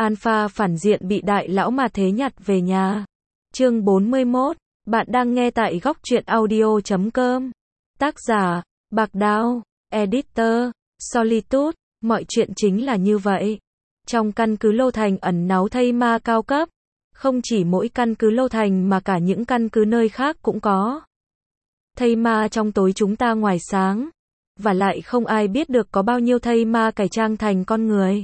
Alpha phản diện bị đại lão mà thế nhặt về nhà. Chương 41. Bạn đang nghe tại góc truyện audio.com. Tác giả, Bạc Đao. Editor, Solitude. Mọi chuyện chính là như vậy. Trong căn cứ Lô Thành ẩn náu thây ma cao cấp. Không chỉ mỗi căn cứ Lô Thành mà cả những căn cứ nơi khác cũng có. Thây ma trong tối chúng ta ngoài sáng. Và lại không ai biết được có bao nhiêu thây ma cải trang thành con người.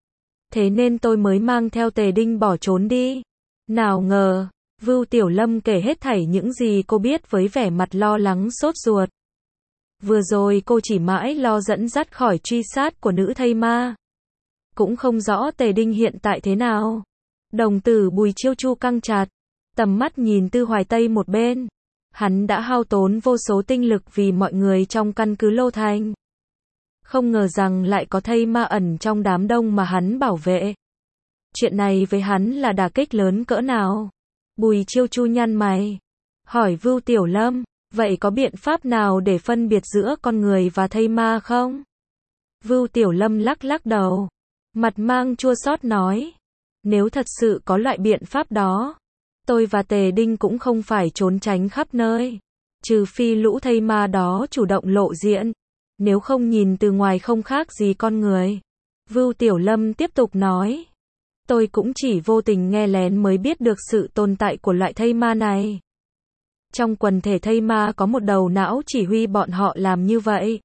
Thế nên tôi mới mang theo Tề Đinh bỏ trốn đi. Nào ngờ, Vưu Tiểu Lâm kể hết thảy những gì cô biết với vẻ mặt lo lắng sốt ruột. Vừa rồi cô chỉ mãi lo dẫn dắt khỏi truy sát của nữ thây ma. Cũng không rõ Tề Đinh hiện tại thế nào. Đồng tử Bùi Chiêu Chu căng chặt, tầm mắt nhìn Tư Hoài Tây một bên. Hắn đã hao tốn vô số tinh lực vì mọi người trong căn cứ Lô Thành. Không ngờ rằng lại có thây ma ẩn trong đám đông mà hắn bảo vệ. Chuyện này với hắn là đả kích lớn cỡ nào? Bùi Chiêu Chu nhăn mày, hỏi Vưu Tiểu Lâm, vậy có biện pháp nào để phân biệt giữa con người và thây ma không? Vưu Tiểu Lâm lắc lắc đầu, mặt mang chua xót nói, nếu thật sự có loại biện pháp đó, tôi và Tề Đinh cũng không phải trốn tránh khắp nơi. Trừ phi lũ thây ma đó chủ động lộ diện. Nếu không nhìn từ ngoài không khác gì con người. Vưu Tiểu Lâm tiếp tục nói. Tôi cũng chỉ vô tình nghe lén mới biết được sự tồn tại của loại thây ma này. Trong quần thể thây ma có một đầu não chỉ huy bọn họ làm như vậy.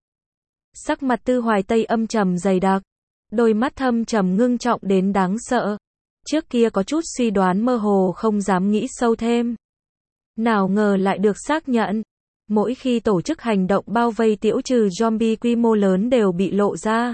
Sắc mặt Tư Hoài Tây âm trầm dày đặc. Đôi mắt thâm trầm ngưng trọng đến đáng sợ. Trước kia có chút suy đoán mơ hồ không dám nghĩ sâu thêm. Nào ngờ lại được xác nhận. Mỗi khi tổ chức hành động bao vây tiểu trừ zombie quy mô lớn đều bị lộ ra.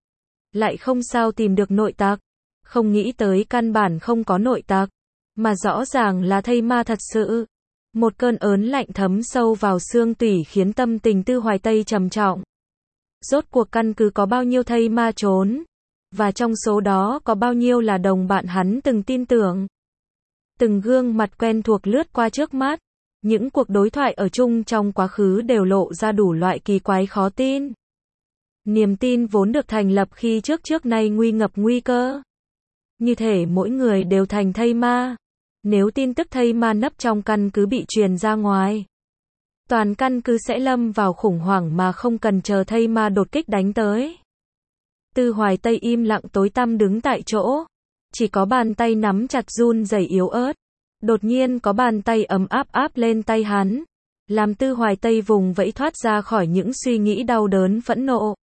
Lại không sao tìm được nội tặc. Không nghĩ tới căn bản không có nội tặc. Mà rõ ràng là thây ma thật sự. Một cơn ớn lạnh thấm sâu vào xương tủy khiến tâm tình Tư Hoài Tây trầm trọng. Rốt cuộc căn cứ có bao nhiêu thây ma trốn. Và trong số đó có bao nhiêu là đồng bạn hắn từng tin tưởng. Từng gương mặt quen thuộc lướt qua trước mắt. Những cuộc đối thoại ở chung trong quá khứ đều lộ ra đủ loại kỳ quái khó tin. Niềm tin vốn được thành lập khi trước nay nguy ngập nguy cơ. Như thể mỗi người đều thành thây ma. Nếu tin tức thây ma nấp trong căn cứ bị truyền ra ngoài, toàn căn cứ sẽ lâm vào khủng hoảng mà không cần chờ thây ma đột kích đánh tới. Tư Hoài Tây im lặng tối tăm đứng tại chỗ. Chỉ có bàn tay nắm chặt run rẩy yếu ớt. Đột nhiên có bàn tay ấm áp áp lên tay hắn. Làm Tư Hoài Tây vùng vẫy thoát ra khỏi những suy nghĩ đau đớn phẫn nộ.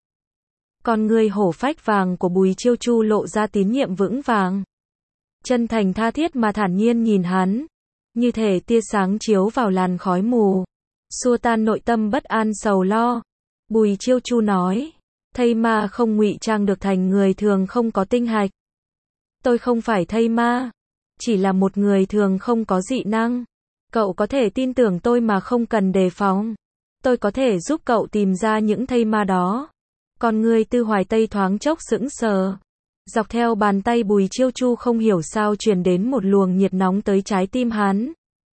Con người hổ phách vàng của Bùi Chiêu Chu lộ ra tín nhiệm vững vàng. Chân thành tha thiết mà thản nhiên nhìn hắn. Như thể tia sáng chiếu vào làn khói mù. Xua tan nội tâm bất an sầu lo. Bùi Chiêu Chu nói. Thây ma không ngụy trang được thành người thường không có tinh hạch. Tôi không phải thây ma. Chỉ là một người thường không có dị năng. Cậu có thể tin tưởng tôi mà không cần đề phòng. Tôi có thể giúp cậu tìm ra những thây ma đó. Còn người Tư Hoài Tây thoáng chốc sững sờ. Dọc theo bàn tay Bùi Chiêu Chu không hiểu sao truyền đến một luồng nhiệt nóng tới trái tim hắn.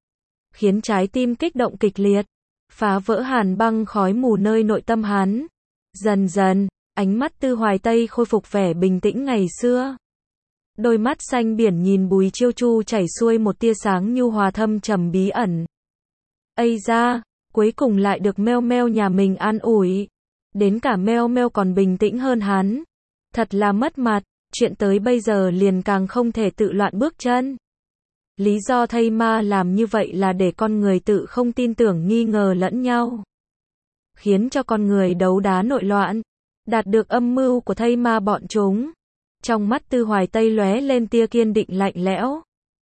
Khiến trái tim kích động kịch liệt. Phá vỡ hàn băng khói mù nơi nội tâm hắn. Dần dần, ánh mắt Tư Hoài Tây khôi phục vẻ bình tĩnh ngày xưa. Đôi mắt xanh biển nhìn Bùi Chiêu Chu chảy xuôi một tia sáng nhu hòa thâm trầm bí ẩn. Ây da, cuối cùng lại được Meo Meo nhà mình an ủi. Đến cả Meo Meo còn bình tĩnh hơn hắn. Thật là mất mặt, chuyện tới bây giờ liền càng không thể tự loạn bước chân. Lý do thây ma làm như vậy là để con người tự không tin tưởng nghi ngờ lẫn nhau. Khiến cho con người đấu đá nội loạn. Đạt được âm mưu của thây ma bọn chúng. Trong mắt Tư Hoài Tây lóe lên tia kiên định lạnh lẽo.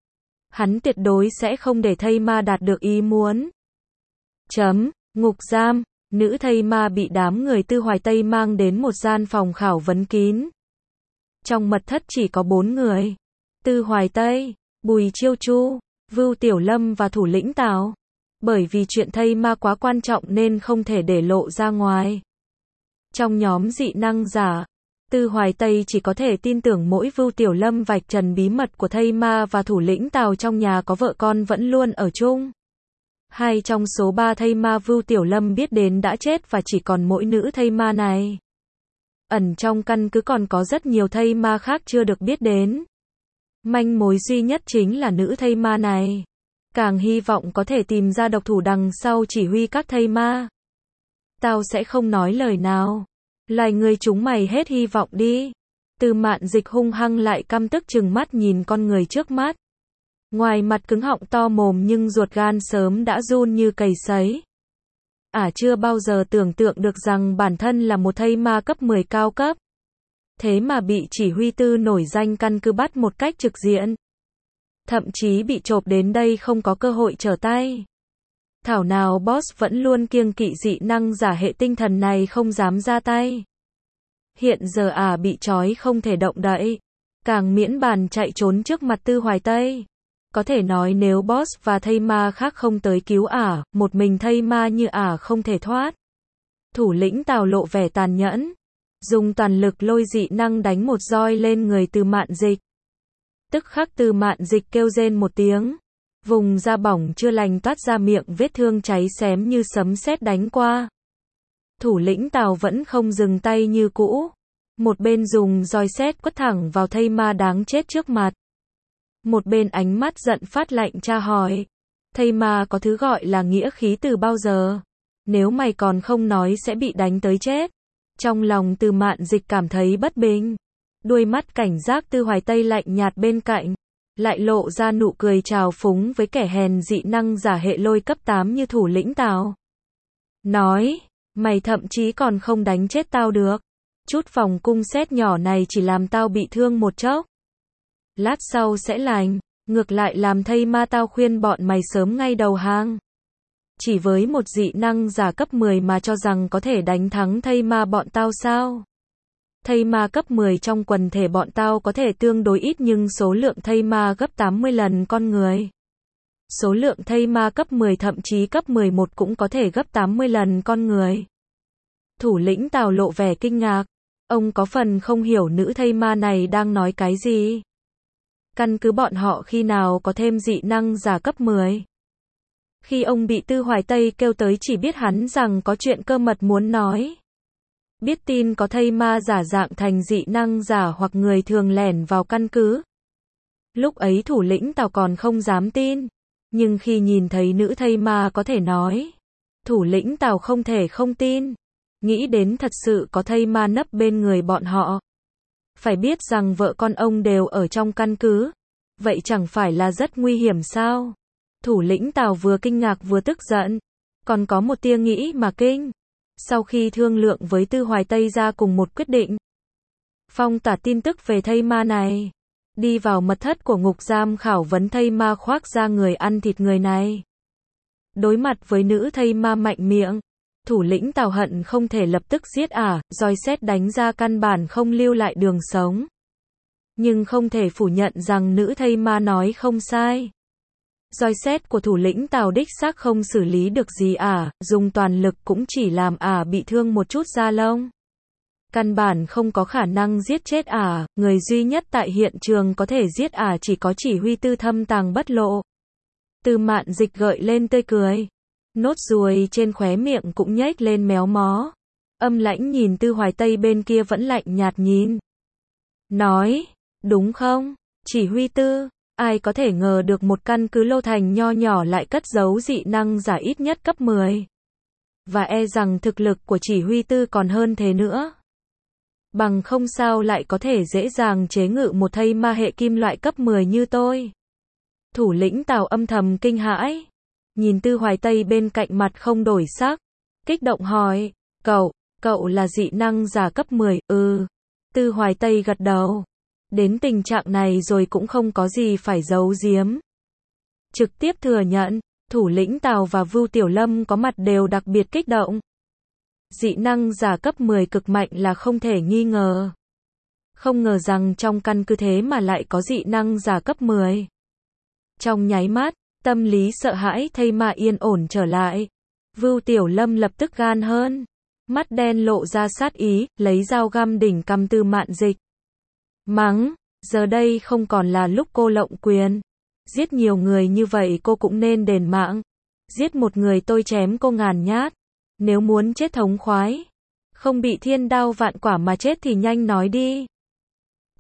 Hắn tuyệt đối sẽ không để thây ma đạt được ý muốn. Ngục giam, nữ thây ma bị đám người Tư Hoài Tây mang đến một gian phòng khảo vấn kín. Trong mật thất chỉ có 4 người. Tư Hoài Tây, Bùi Chiêu Chu, Vưu Tiểu Lâm và thủ lĩnh Tào. Bởi vì chuyện thây ma quá quan trọng nên không thể để lộ ra ngoài. Trong nhóm dị năng giả, Tư Hoài Tây chỉ có thể tin tưởng mỗi Vưu Tiểu Lâm vạch trần bí mật của thây ma và thủ lĩnh Tào trong nhà có vợ con vẫn luôn ở chung. 2 trong số 3 thây ma Vưu Tiểu Lâm biết đến đã chết và chỉ còn mỗi nữ thây ma này. Ẩn trong căn cứ còn có rất nhiều thây ma khác chưa được biết đến. Manh mối duy nhất chính là nữ thây ma này. Càng hy vọng có thể tìm ra độc thủ đằng sau chỉ huy các thây ma. Tao sẽ không nói lời nào. Loài người chúng mày hết hy vọng đi. Từ Mạn Dịch hung hăng lại căm tức trừng mắt nhìn con người trước mắt. Ngoài mặt cứng họng to mồm nhưng ruột gan sớm đã run như cầy sấy. Chưa bao giờ tưởng tượng được rằng bản thân là một thây ma cấp 10 cao cấp. Thế mà bị chỉ huy tư nổi danh căn cứ bắt một cách trực diện. Thậm chí bị chộp đến đây không có cơ hội trở tay. Thảo nào boss vẫn luôn kiêng kỵ dị năng giả hệ tinh thần này không dám ra tay. Hiện giờ bị trói không thể động đậy. Càng miễn bàn chạy trốn trước mặt Tư Hoài Tây. Có thể nói nếu boss và thây ma khác không tới cứu một mình thây ma như không thể thoát. Thủ lĩnh Tào lộ vẻ tàn nhẫn. Dùng toàn lực lôi dị năng đánh một roi lên người Từ Mạn Dịch. Tức khắc Từ Mạn Dịch kêu rên một tiếng. Vùng da bỏng chưa lành toát ra miệng vết thương cháy xém như sấm sét đánh qua. Thủ lĩnh Tào vẫn không dừng tay như cũ. Một bên dùng roi sét quất thẳng vào thây ma đáng chết trước mặt. Một bên ánh mắt giận phát lạnh tra hỏi. Thây ma có thứ gọi là nghĩa khí từ bao giờ? Nếu mày còn không nói sẽ bị đánh tới chết. Trong lòng Từ Mạn Dịch cảm thấy bất bình. Đuôi mắt cảnh giác Tư Hoài Tây lạnh nhạt bên cạnh. Lại lộ ra nụ cười trào phúng với kẻ hèn dị năng giả hệ lôi cấp 8 như thủ lĩnh Tào. Nói, mày thậm chí còn không đánh chết tao được. Chút vòng cung sét nhỏ này chỉ làm tao bị thương một chốc. Lát sau sẽ lành, ngược lại làm thây ma tao khuyên bọn mày sớm ngay đầu hàng. Chỉ với một dị năng giả cấp 10 mà cho rằng có thể đánh thắng thây ma bọn tao sao? Thây ma cấp 10 trong quần thể bọn tao có thể tương đối ít nhưng số lượng thây ma gấp 80 lần con người. Số lượng thây ma cấp 10 thậm chí cấp 11 cũng có thể gấp 80 lần con người. Thủ lĩnh Tào lộ vẻ kinh ngạc. Ông có phần không hiểu nữ thây ma này đang nói cái gì. Căn cứ bọn họ khi nào có thêm dị năng giả cấp 10. Khi ông bị Tư Hoài Tây kêu tới chỉ biết hắn rằng có chuyện cơ mật muốn nói. Biết tin có thây ma giả dạng thành dị năng giả hoặc người thường lẻn vào căn cứ. Lúc ấy thủ lĩnh Tào còn không dám tin. Nhưng khi nhìn thấy nữ thây ma có thể nói. Thủ lĩnh Tào không thể không tin. Nghĩ đến thật sự có thây ma nấp bên người bọn họ. Phải biết rằng vợ con ông đều ở trong căn cứ. Vậy chẳng phải là rất nguy hiểm sao? Thủ lĩnh Tào vừa kinh ngạc vừa tức giận. Còn có một tia nghĩ mà kinh. Sau khi thương lượng với Tư Hoài Tây ra cùng một quyết định. Phong tỏa tin tức về thây ma này. Đi vào mật thất của ngục giam khảo vấn thây ma khoác ra người ăn thịt người này. Đối mặt với nữ thây ma mạnh miệng. Thủ lĩnh Tào hận không thể lập tức giết roi sét đánh ra căn bản không lưu lại đường sống. Nhưng không thể phủ nhận rằng nữ thây ma nói không sai. Roi sét của thủ lĩnh Tào đích xác không xử lý được gì dùng toàn lực cũng chỉ làm bị thương một chút da lông. Căn bản không có khả năng giết chết người duy nhất tại hiện trường có thể giết chỉ có chỉ huy tư thâm tàng bất lộ. Từ Mạn Dịch gợi lên tươi cười. Nốt ruồi trên khóe miệng cũng nhếch lên méo mó. Âm lãnh nhìn Tư Hoài Tây bên kia vẫn lạnh nhạt nhìn. Nói, đúng không? Chỉ huy tư, ai có thể ngờ được một căn cứ Lô Thành nho nhỏ lại cất giấu dị năng giả ít nhất cấp 10. Và rằng thực lực của chỉ huy tư còn hơn thế nữa. Bằng không sao lại có thể dễ dàng chế ngự một thây ma hệ kim loại cấp 10 như tôi. Thủ lĩnh Tào âm thầm kinh hãi. Nhìn Tư Hoài Tây bên cạnh mặt không đổi sắc. Kích động hỏi, cậu là dị năng giả cấp 10, Tư Hoài Tây gật đầu. Đến tình trạng này rồi cũng không có gì phải giấu giếm. Trực tiếp thừa nhận, thủ lĩnh Tào và Vưu Tiểu Lâm có mặt đều đặc biệt kích động. Dị năng giả cấp 10 cực mạnh là không thể nghi ngờ. Không ngờ rằng trong căn cứ thế mà lại có dị năng giả cấp 10. Trong nháy mắt, tâm lý sợ hãi thây ma yên ổn trở lại. Vưu Tiểu Lâm lập tức gan hơn. Mắt đen lộ ra sát ý, lấy dao găm đỉnh cằm Tư Mạn Dịch. Mắng, giờ đây không còn là lúc cô lộng quyền. Giết nhiều người như vậy cô cũng nên đền mạng. Giết một người tôi chém cô ngàn nhát. Nếu muốn chết thống khoái, không bị thiên đao vạn quả mà chết thì nhanh nói đi.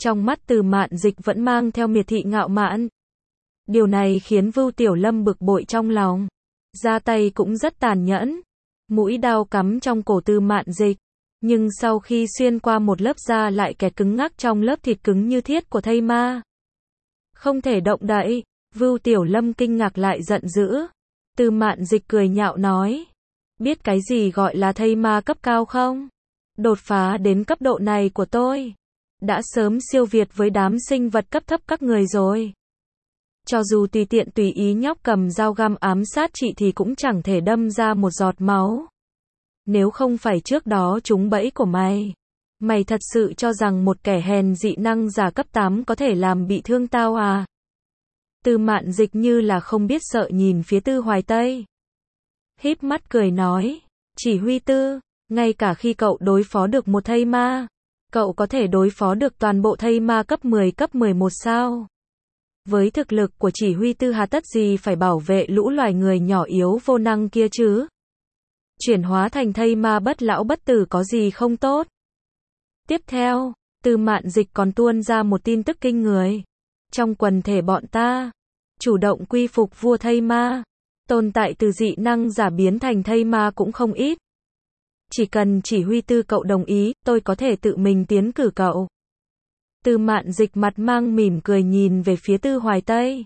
Trong mắt Từ Mạn Dịch vẫn mang theo miệt thị ngạo mạn. Điều này khiến Vưu Tiểu Lâm bực bội trong lòng. Ra tay cũng rất tàn nhẫn. Mũi đao cắm trong cổ Từ Mạn Dịch. Nhưng sau khi xuyên qua một lớp da lại kẹt cứng ngắc trong lớp thịt cứng như thiết của thây ma. Không thể động đậy. Vưu Tiểu Lâm kinh ngạc lại giận dữ. Từ Mạn Dịch cười nhạo nói. Biết cái gì gọi là thây ma cấp cao không? Đột phá đến cấp độ này của tôi đã sớm siêu việt với đám sinh vật cấp thấp các người rồi. Cho dù tùy tiện tùy ý nhóc cầm dao găm ám sát chị thì cũng chẳng thể đâm ra một giọt máu. Nếu không phải trước đó trúng bẫy của mày. Mày thật sự cho rằng một kẻ hèn dị năng giả cấp 8 có thể làm bị thương tao à? Từ Mạn Dịch như là không biết sợ nhìn phía Tư Hoài Tây. Híp mắt cười nói. Chỉ huy Tư, ngay cả khi cậu đối phó được một thây ma, cậu có thể đối phó được toàn bộ thây ma cấp 10 cấp 11 sao? Với thực lực của chỉ huy Tư hà tất gì phải bảo vệ lũ loài người nhỏ yếu vô năng kia chứ? Chuyển hóa thành thây ma bất lão bất tử có gì không tốt? Tiếp theo, Từ Mạn Dịch còn tuôn ra một tin tức kinh người. Trong quần thể bọn ta, chủ động quy phục vua thây ma, tồn tại từ dị năng giả biến thành thây ma cũng không ít. Chỉ cần chỉ huy Tư cậu đồng ý, tôi có thể tự mình tiến cử cậu. Từ Mạn Dịch mặt mang mỉm cười nhìn về phía Tư Hoài Tây.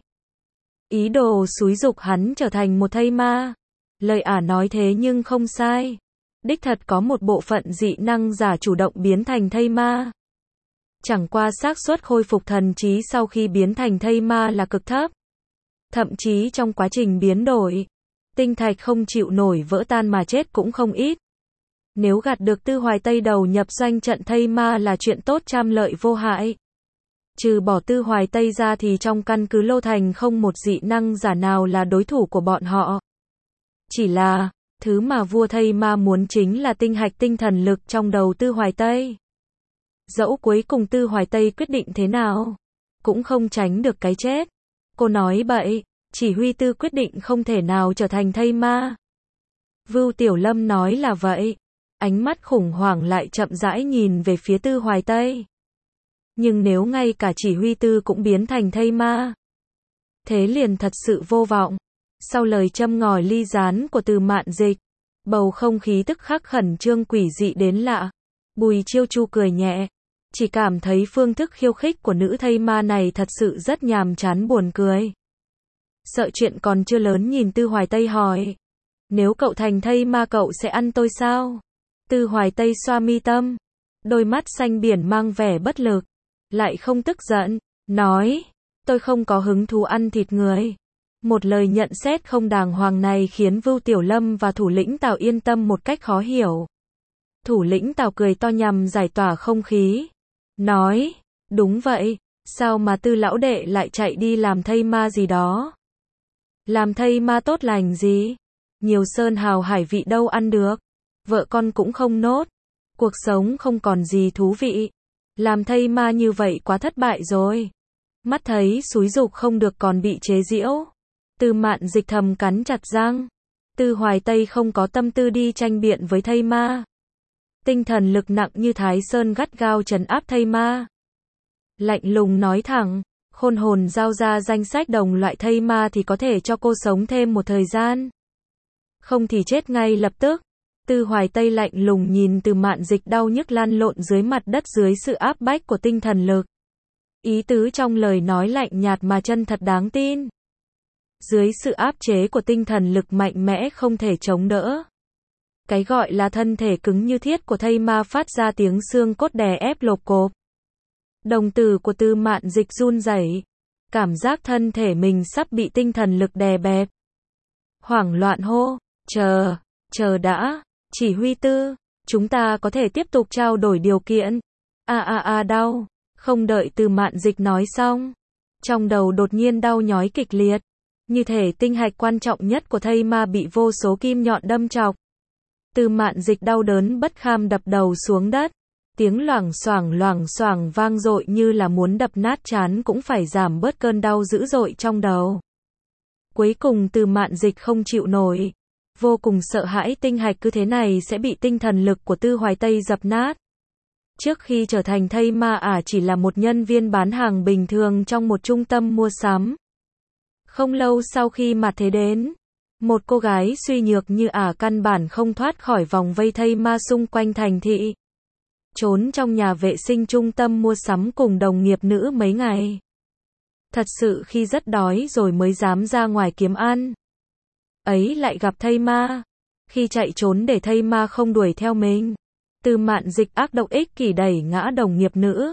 Ý đồ xúi giục hắn trở thành một thây ma. Lời ả nói thế nhưng không sai. Đích thật có một bộ phận dị năng giả chủ động biến thành thây ma. Chẳng qua xác suất khôi phục thần trí sau khi biến thành thây ma là cực thấp. Thậm chí trong quá trình biến đổi, tinh thạch không chịu nổi vỡ tan mà chết cũng không ít. Nếu gạt được Tư Hoài Tây đầu nhập doanh trận thây ma là chuyện tốt trăm lợi vô hại. Trừ bỏ Tư Hoài Tây ra thì trong căn cứ Lô Thành không một dị năng giả nào là đối thủ của bọn họ. Chỉ là, thứ mà vua thây ma muốn chính là tinh hạch tinh thần lực trong đầu Tư Hoài Tây. Dẫu cuối cùng Tư Hoài Tây quyết định thế nào, cũng không tránh được cái chết. Cô nói bậy, chỉ huy Tư quyết định không thể nào trở thành thây ma. Vưu Tiểu Lâm nói là vậy. Ánh mắt khủng hoảng lại chậm rãi nhìn về phía Tư Hoài Tây. Nhưng nếu ngay cả chỉ huy Tư cũng biến thành thây ma, thế liền thật sự vô vọng. Sau lời châm ngòi ly gián của Từ Mạn Dịch, bầu không khí tức khắc khẩn trương quỷ dị đến lạ. Bùi Chiêu Chu cười nhẹ, chỉ cảm thấy phương thức khiêu khích của nữ thây ma này thật sự rất nhàm chán buồn cười. Sợ chuyện còn chưa lớn nhìn Tư Hoài Tây hỏi. Nếu cậu thành thây ma cậu sẽ ăn tôi sao? Tư Hoài Tây xoa mi tâm, đôi mắt xanh biển mang vẻ bất lực, lại không tức giận, nói, tôi không có hứng thú ăn thịt người. Một lời nhận xét không đàng hoàng này khiến Vưu Tiểu Lâm và thủ lĩnh Tào yên tâm một cách khó hiểu. Thủ lĩnh Tào cười to nhằm giải tỏa không khí, nói, đúng vậy, sao mà Tư lão đệ lại chạy đi làm thây ma gì đó? Làm thây ma tốt lành gì? Nhiều sơn hào hải vị đâu ăn được. Vợ con cũng không nốt. Cuộc sống không còn gì thú vị. Làm thây ma như vậy quá thất bại rồi. Mắt thấy xúi giục không được còn bị chế giễu. Từ Mạn Dịch thầm cắn chặt răng. Tư Hoài Tây không có tâm tư đi tranh biện với thây ma. Tinh thần lực nặng như Thái Sơn gắt gao trấn áp thây ma. Lạnh lùng nói thẳng, khôn hồn giao ra danh sách đồng loại thây ma thì có thể cho cô sống thêm một thời gian. Không thì chết ngay lập tức. Tư Hoài Tây lạnh lùng nhìn Từ Mạn Dịch đau nhức lăn lộn dưới mặt đất dưới sự áp bách của tinh thần lực. Ý tứ trong lời nói lạnh nhạt mà chân thật đáng tin. Dưới sự áp chế của tinh thần lực mạnh mẽ không thể chống đỡ. Cái gọi là thân thể cứng như thiết của thây ma phát ra tiếng xương cốt đè ép lộp cộp. Đồng tử của Tư Mạn Dịch run rẩy, cảm giác thân thể mình sắp bị tinh thần lực đè bẹp. Hoảng loạn hô, chờ đã, chỉ huy Tư, chúng ta có thể tiếp tục trao đổi điều kiện. Đau, không đợi Tư Mạn Dịch nói xong, trong đầu đột nhiên đau nhói kịch liệt, như thể tinh hạch quan trọng nhất của thây ma bị vô số kim nhọn đâm chọc. Tư Mạn Dịch đau đớn bất kham đập đầu xuống đất, tiếng loảng xoảng vang dội như là muốn đập nát trán cũng phải giảm bớt cơn đau dữ dội trong đầu. Cuối cùng Tư Mạn Dịch không chịu nổi, vô cùng sợ hãi tinh hạch cứ thế này sẽ bị tinh thần lực của Tư Hoài Tây dập nát. Trước khi trở thành thây ma chỉ là một nhân viên bán hàng bình thường trong một trung tâm mua sắm. Không lâu sau khi mặt thế đến, một cô gái suy nhược như căn bản không thoát khỏi vòng vây thây ma xung quanh thành thị. Trốn trong nhà vệ sinh trung tâm mua sắm cùng đồng nghiệp nữ mấy ngày. Thật sự khi rất đói rồi mới dám ra ngoài kiếm ăn. Ấy lại gặp thây ma. Khi chạy trốn để thây ma không đuổi theo mình, Từ Mạn Dịch ác độc ích kỷ đẩy ngã đồng nghiệp nữ,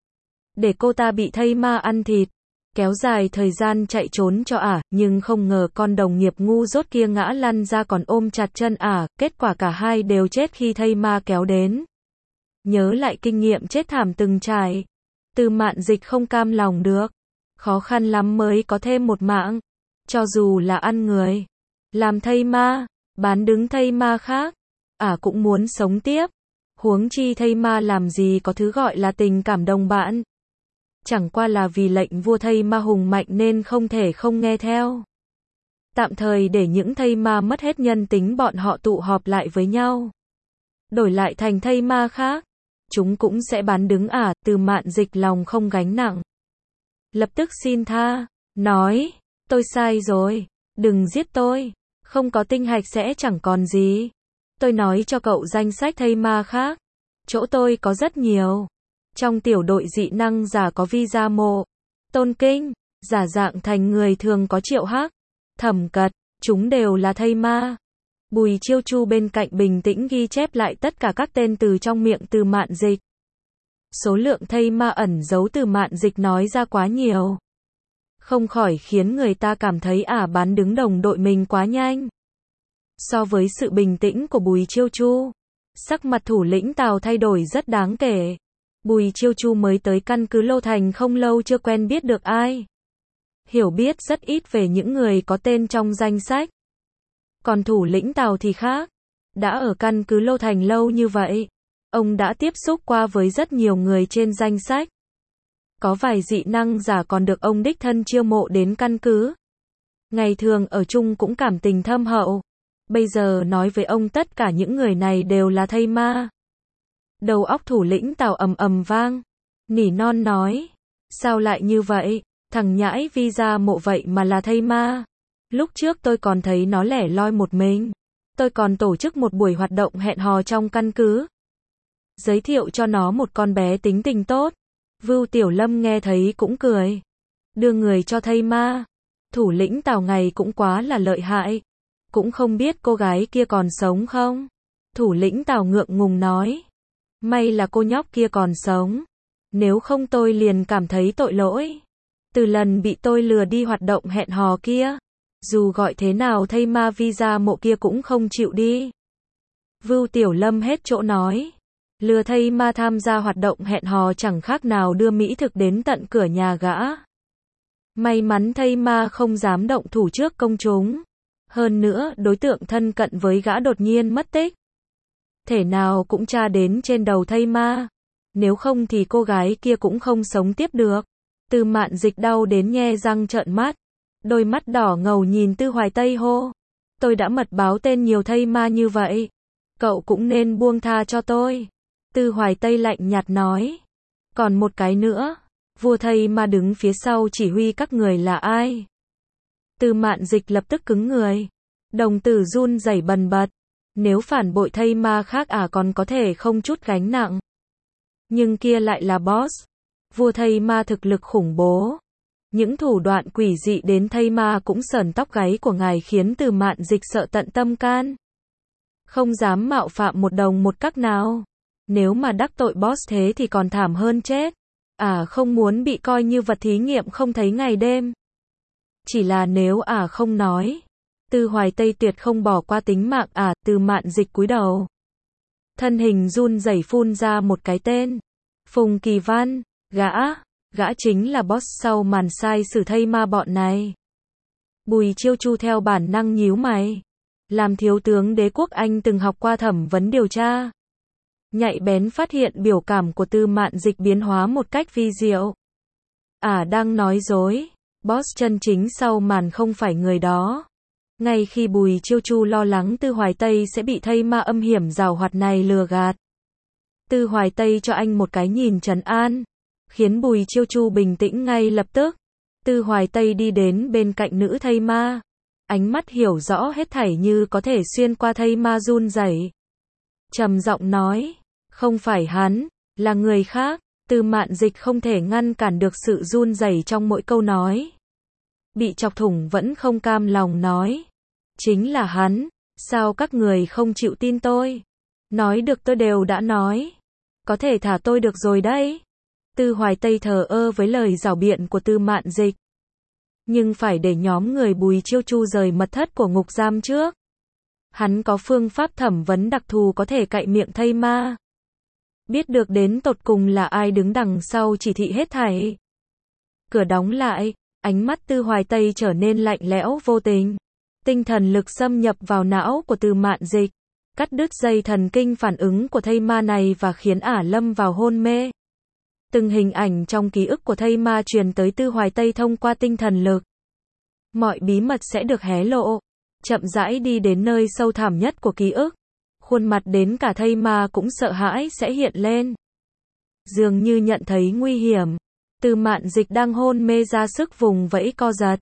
để cô ta bị thây ma ăn thịt. Kéo dài thời gian chạy trốn cho nhưng không ngờ con đồng nghiệp ngu dốt kia ngã lăn ra còn ôm chặt chân kết quả cả hai đều chết khi thây ma kéo đến. Nhớ lại kinh nghiệm chết thảm từng trải, Từ Mạn Dịch không cam lòng được. Khó khăn lắm mới có thêm một mạng. Cho dù là ăn người, làm thây ma, bán đứng thây ma khác, cũng muốn sống tiếp. Huống chi thây ma làm gì có thứ gọi là tình cảm đồng bạn. Chẳng qua là vì lệnh vua thây ma hùng mạnh nên không thể không nghe theo. Tạm thời để những thây ma mất hết nhân tính bọn họ tụ họp lại với nhau. Đổi lại thành thây ma khác. Chúng cũng sẽ bán đứng Từ Mạn Dịch lòng không gánh nặng. Lập tức xin tha, nói, tôi sai rồi, đừng giết tôi, không có tinh hạch sẽ chẳng còn gì. Tôi nói cho cậu danh sách thây ma khác, chỗ tôi có rất nhiều. Trong tiểu đội dị năng giả có Visa Mộ, Tôn Kinh, giả dạng thành người thường có Triệu Hắc, Thẩm Cật, chúng đều là thây ma. Bùi Chiêu Chu bên cạnh bình tĩnh ghi chép lại tất cả các tên từ trong miệng Từ Mạn Dịch. Số lượng thây ma ẩn giấu Từ Mạn Dịch nói ra quá nhiều, không khỏi khiến người ta cảm thấy bán đứng đồng đội mình quá nhanh. So với sự bình tĩnh của Bùi Chiêu Chu, sắc mặt thủ lĩnh Tào thay đổi rất đáng kể. Bùi Chiêu Chu mới tới căn cứ Lô Thành không lâu chưa quen biết được ai. Hiểu biết rất ít về những người có tên trong danh sách. Còn thủ lĩnh Tào thì khác. Đã ở căn cứ Lô Thành lâu như vậy, ông đã tiếp xúc qua với rất nhiều người trên danh sách. Có vài dị năng giả còn được ông đích thân chiêu mộ đến căn cứ. Ngày thường ở chung cũng cảm tình thâm hậu. Bây giờ nói với ông tất cả những người này đều là thây ma. Đầu óc thủ lĩnh Tào ầm ầm vang. Nỉ non nói. Sao lại như vậy? Thằng nhãi Visa Mộ vậy mà là thây ma. Lúc trước tôi còn thấy nó lẻ loi một mình. Tôi còn tổ chức một buổi hoạt động hẹn hò trong căn cứ. Giới thiệu cho nó một con bé tính tình tốt. Vưu Tiểu Lâm nghe thấy cũng cười. Đưa người cho thây ma. Thủ lĩnh Tào ngày cũng quá là lợi hại. Cũng không biết cô gái kia còn sống không? Thủ lĩnh Tào ngượng ngùng nói. May là cô nhóc kia còn sống. Nếu không tôi liền cảm thấy tội lỗi. Từ lần bị tôi lừa đi hoạt động hẹn hò kia, dù gọi thế nào thây ma Visa Mộ kia cũng không chịu đi. Vưu Tiểu Lâm hết chỗ nói. Lừa thây ma tham gia hoạt động hẹn hò chẳng khác nào đưa mỹ thực đến tận cửa nhà gã. May mắn thây ma không dám động thủ trước công chúng. Hơn nữa, đối tượng thân cận với gã đột nhiên mất tích. Thể nào cũng tra đến trên đầu thây ma. Nếu không thì cô gái kia cũng không sống tiếp được. Từ Mạn Dịch đau đến nhe răng trợn mắt. Đôi mắt đỏ ngầu nhìn Tư Hoài Tây hô. Tôi đã mật báo tên nhiều thây ma như vậy. Cậu cũng nên buông tha cho tôi. Tư Hoài Tây lạnh nhạt nói. Còn một cái nữa. Vua thây ma đứng phía sau chỉ huy các người là ai? Từ Mạn Dịch lập tức cứng người. Đồng tử run rẩy bần bật. Nếu phản bội thây ma khác còn có thể không chút gánh nặng. Nhưng kia lại là boss. Vua thây ma thực lực khủng bố. Những thủ đoạn quỷ dị đến thây ma cũng sởn tóc gáy của ngài khiến Từ Mạn Dịch sợ tận tâm can. Không dám mạo phạm một đồng một các nào. Nếu mà đắc tội boss thế thì còn thảm hơn chết. Không muốn bị coi như vật thí nghiệm không thấy ngày đêm. Chỉ là nếu không nói, Tư Hoài Tây tuyệt không bỏ qua tính mạng. Từ Mạn Dịch cúi đầu. Thân hình run rẩy phun ra một cái tên. Phùng Kỳ Văn, gã chính là boss sau màn sai sử thây ma bọn này. Bùi Chiêu Chu theo bản năng nhíu mày. Làm thiếu tướng đế quốc Anh từng học qua thẩm vấn điều tra. Nhạy bén phát hiện biểu cảm của Tư Mạn Dịch biến hóa một cách vi diệu. Đang nói dối. Boss chân chính sau màn không phải người đó. Ngay khi Bùi Chiêu Chu lo lắng Tư Hoài Tây sẽ bị thây ma âm hiểm giảo hoạt này lừa gạt, Tư Hoài Tây cho anh một cái nhìn trấn an, khiến Bùi Chiêu Chu bình tĩnh ngay lập tức. Tư Hoài Tây đi đến bên cạnh nữ thây ma, ánh mắt hiểu rõ hết thảy như có thể xuyên qua thây ma run rẩy. Trầm giọng nói, không phải hắn, là người khác. Tư Mạn Dịch không thể ngăn cản được sự run rẩy trong mỗi câu nói. Bị chọc thủng vẫn không cam lòng nói, chính là hắn, sao các người không chịu tin tôi? Nói được tôi đều đã nói, có thể thả tôi được rồi đấy. Tư Hoài Tây thờ ơ với lời giảo biện của Tư Mạn Dịch. Nhưng phải để nhóm người Bùi Chiêu Chu rời mật thất của ngục giam trước. Hắn có phương pháp thẩm vấn đặc thù có thể cạy miệng thây ma. Biết được đến tột cùng là ai đứng đằng sau chỉ thị hết thảy. Cửa đóng lại, ánh mắt Tư Hoài Tây trở nên lạnh lẽo vô tình. Tinh thần lực xâm nhập vào não của Tư Mạn Dịch, cắt đứt dây thần kinh phản ứng của thây ma này và khiến ả lâm vào hôn mê. Từng hình ảnh trong ký ức của thây ma truyền tới Tư Hoài Tây thông qua tinh thần lực. Mọi bí mật sẽ được hé lộ, chậm rãi đi đến nơi sâu thẳm nhất của ký ức. Khuôn mặt đến cả thây ma cũng sợ hãi sẽ hiện lên. Dường như nhận thấy nguy hiểm, Tư Mạn Dịch đang hôn mê ra sức vùng vẫy co giật.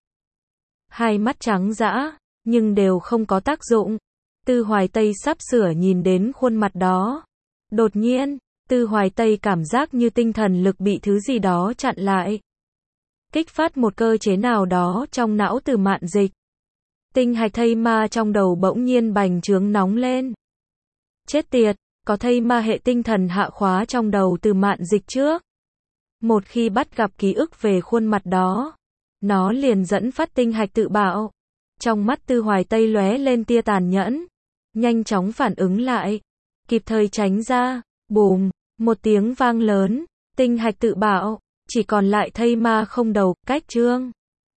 Hai mắt trắng dã, nhưng đều không có tác dụng. Tư Hoài Tây sắp sửa nhìn đến khuôn mặt đó. Đột nhiên, Tư Hoài Tây cảm giác như tinh thần lực bị thứ gì đó chặn lại. Kích phát một cơ chế nào đó trong não Tư Mạn Dịch. Tinh hạch thây ma trong đầu bỗng nhiên bành trướng nóng lên. Chết tiệt, có thây ma hệ tinh thần hạ khóa trong đầu Tư Mạn Dịch trước. Một khi bắt gặp ký ức về khuôn mặt đó, nó liền dẫn phát tinh hạch tự bạo. Trong mắt Tư Hoài Tây lóe lên tia tàn nhẫn, nhanh chóng phản ứng lại, kịp thời tránh ra. Bùm, một tiếng vang lớn, tinh hạch tự bạo, chỉ còn lại thây ma không đầu, cách chương.